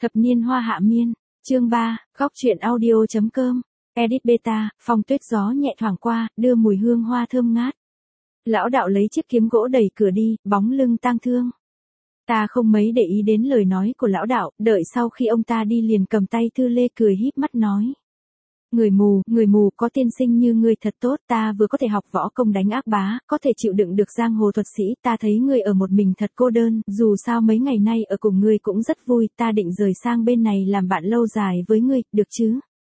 Thập niên hoa hạ miên, chương 3, góc truyện audio.com, edit beta, phong tuyết gió nhẹ thoảng qua, đưa mùi hương hoa thơm ngát. Lão đạo lấy chiếc kiếm gỗ đẩy cửa đi, bóng lưng tang thương. Ta không mấy để ý đến lời nói của lão đạo, đợi sau khi ông ta đi liền cầm tay Thư Lê cười híp mắt nói. Người mù, có tiên sinh như ngươi thật tốt, ta vừa có thể học võ công đánh ác bá, có thể chịu đựng được giang hồ thuật sĩ, ta thấy ngươi ở một mình thật cô đơn, dù sao mấy ngày nay ở cùng ngươi cũng rất vui, ta định rời sang bên này làm bạn lâu dài với ngươi, được chứ?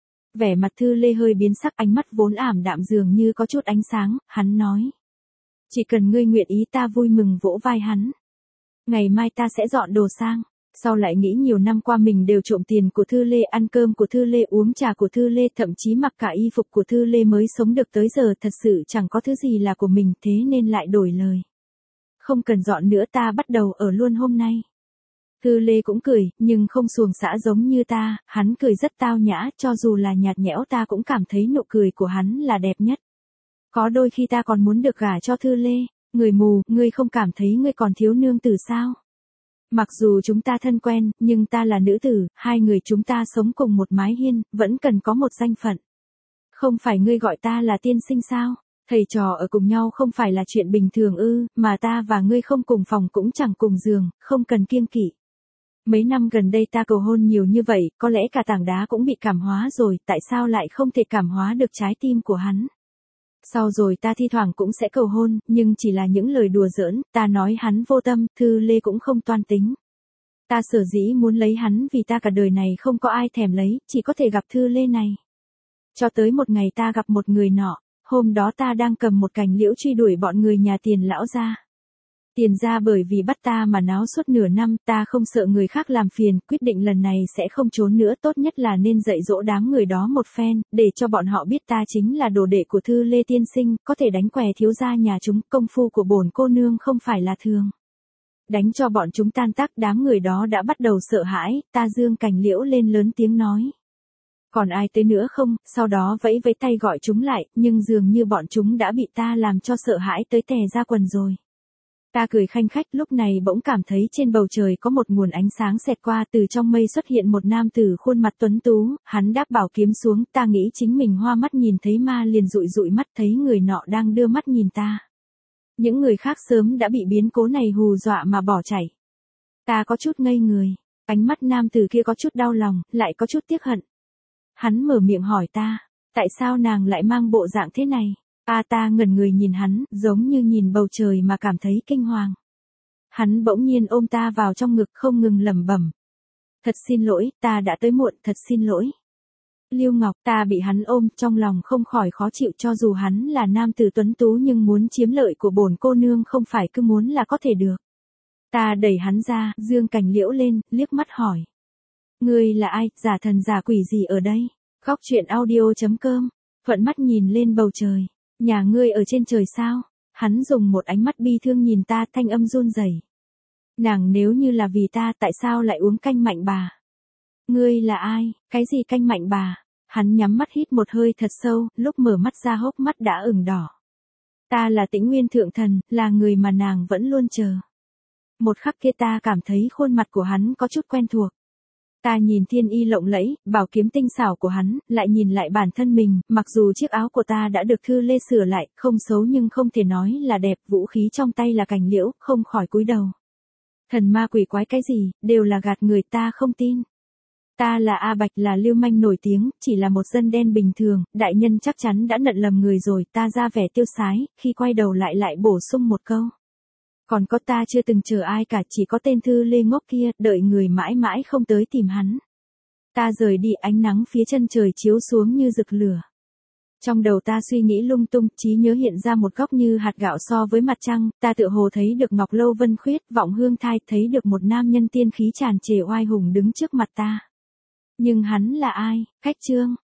Vẻ mặt Thư Lê hơi biến sắc, ánh mắt vốn ảm đạm dường như có chút ánh sáng, hắn nói. Chỉ cần ngươi nguyện ý ta vui mừng vỗ vai hắn. Ngày mai ta sẽ dọn đồ sang. Sau lại nghĩ nhiều năm qua mình đều trộm tiền của Thư Lê, ăn cơm của Thư Lê, uống trà của Thư Lê, thậm chí mặc cả y phục của Thư Lê mới sống được tới giờ, thật sự chẳng có thứ gì là của mình, thế nên lại đổi lời. Không cần dọn nữa, ta bắt đầu ở luôn hôm nay. Thư Lê cũng cười, nhưng không xuồng xã giống như ta, hắn cười rất tao nhã, cho dù là nhạt nhẽo ta cũng cảm thấy nụ cười của hắn là đẹp nhất. Có đôi khi ta còn muốn được gả cho Thư Lê. Người mù, ngươi không cảm thấy ngươi còn thiếu nương tử sao? Mặc dù chúng ta thân quen, nhưng ta là nữ tử, hai người chúng ta sống cùng một mái hiên, vẫn cần có một danh phận. Không phải ngươi gọi ta là tiên sinh sao? Thầy trò ở cùng nhau không phải là chuyện bình thường ư, mà ta và ngươi không cùng phòng cũng chẳng cùng giường, không cần kiêng kỵ. Mấy năm gần đây ta cầu hôn nhiều như vậy, có lẽ cả tảng đá cũng bị cảm hóa rồi, tại sao lại không thể cảm hóa được trái tim của hắn? Sau rồi ta thi thoảng cũng sẽ cầu hôn, nhưng chỉ là những lời đùa giỡn, ta nói hắn vô tâm, Thư Lê cũng không toan tính. Ta sở dĩ muốn lấy hắn vì ta cả đời này không có ai thèm lấy, chỉ có thể gặp Thư Lê này. Cho tới một ngày ta gặp một người nọ, hôm đó ta đang cầm một cành liễu truy đuổi bọn người nhà Tiền lão gia. Tiền gia bởi vì bắt ta mà náo suốt nửa năm, ta không sợ người khác làm phiền, quyết định lần này sẽ không trốn nữa, tốt nhất là nên dạy dỗ đám người đó một phen, để cho bọn họ biết ta chính là đồ đệ của Thư Lê tiên sinh, có thể đánh què thiếu gia nhà chúng, công phu của bổn cô nương không phải là thường. Đánh cho bọn chúng tan tác, đám người đó đã bắt đầu sợ hãi, ta giương cành liễu lên lớn tiếng nói. Còn ai tới nữa không, sau đó vẫy vẫy tay gọi chúng lại, nhưng dường như bọn chúng đã bị ta làm cho sợ hãi tới tè ra quần rồi. Ta cười khanh khách, lúc này bỗng cảm thấy trên bầu trời có một nguồn ánh sáng xẹt qua, từ trong mây xuất hiện một nam tử khuôn mặt tuấn tú, hắn đáp bảo kiếm xuống, ta nghĩ chính mình hoa mắt nhìn thấy ma liền dụi dụi mắt, thấy người nọ đang đưa mắt nhìn ta. Những người khác sớm đã bị biến cố này hù dọa mà bỏ chạy. Ta có chút ngây người, ánh mắt nam tử kia có chút đau lòng, lại có chút tiếc hận. Hắn mở miệng hỏi ta, tại sao nàng lại mang bộ dạng thế này? Ta ngẩn người nhìn hắn, giống như nhìn bầu trời mà cảm thấy kinh hoàng. Hắn bỗng nhiên ôm ta vào trong ngực không ngừng lẩm bẩm. Thật xin lỗi, ta đã tới muộn, thật xin lỗi. Lưu Ngọc, ta bị hắn ôm, trong lòng không khỏi khó chịu, cho dù hắn là nam tử tuấn tú nhưng muốn chiếm lợi của bổn cô nương không phải cứ muốn là có thể được. Ta đẩy hắn ra, giương cành liễu lên, liếc mắt hỏi. Ngươi là ai, giả thần giả quỷ gì ở đây? Góc truyện audio.com, thuận mắt nhìn lên bầu trời. Nhà ngươi ở trên trời sao? Hắn dùng một ánh mắt bi thương nhìn ta, thanh âm run rẩy. Nàng nếu như là vì ta, tại sao lại uống canh mạnh bà? Ngươi là ai? Cái gì canh mạnh bà? Hắn nhắm mắt hít một hơi thật sâu, lúc mở mắt ra hốc mắt đã ửng đỏ. Ta là Tĩnh Nguyên thượng thần, là người mà nàng vẫn luôn chờ. Một khắc kia ta cảm thấy khuôn mặt của hắn có chút quen thuộc. Ta nhìn thiên y lộng lẫy, bảo kiếm tinh xảo của hắn, lại nhìn lại bản thân mình, mặc dù chiếc áo của ta đã được Thư Lê sửa lại, không xấu nhưng không thể nói là đẹp, vũ khí trong tay là cành liễu, không khỏi cúi đầu. Thần ma quỷ quái cái gì, đều là gạt người, ta không tin. Ta là A Bạch, là lưu manh nổi tiếng, chỉ là một dân đen bình thường, đại nhân chắc chắn đã nhận lầm người rồi, ta ra vẻ tiêu sái, khi quay đầu lại bổ sung một câu. Còn có ta chưa từng chờ ai cả, chỉ có tên Thư Lê ngốc kia, đợi người mãi mãi không tới tìm hắn. Ta rời đi, ánh nắng phía chân trời chiếu xuống như rực lửa. Trong đầu ta suy nghĩ lung tung, trí nhớ hiện ra một góc như hạt gạo so với mặt trăng, ta tựa hồ thấy được ngọc lâu vân khuyết, vọng hương thai, thấy được một nam nhân tiên khí tràn trề oai hùng đứng trước mặt ta. Nhưng hắn là ai? Khách Trương,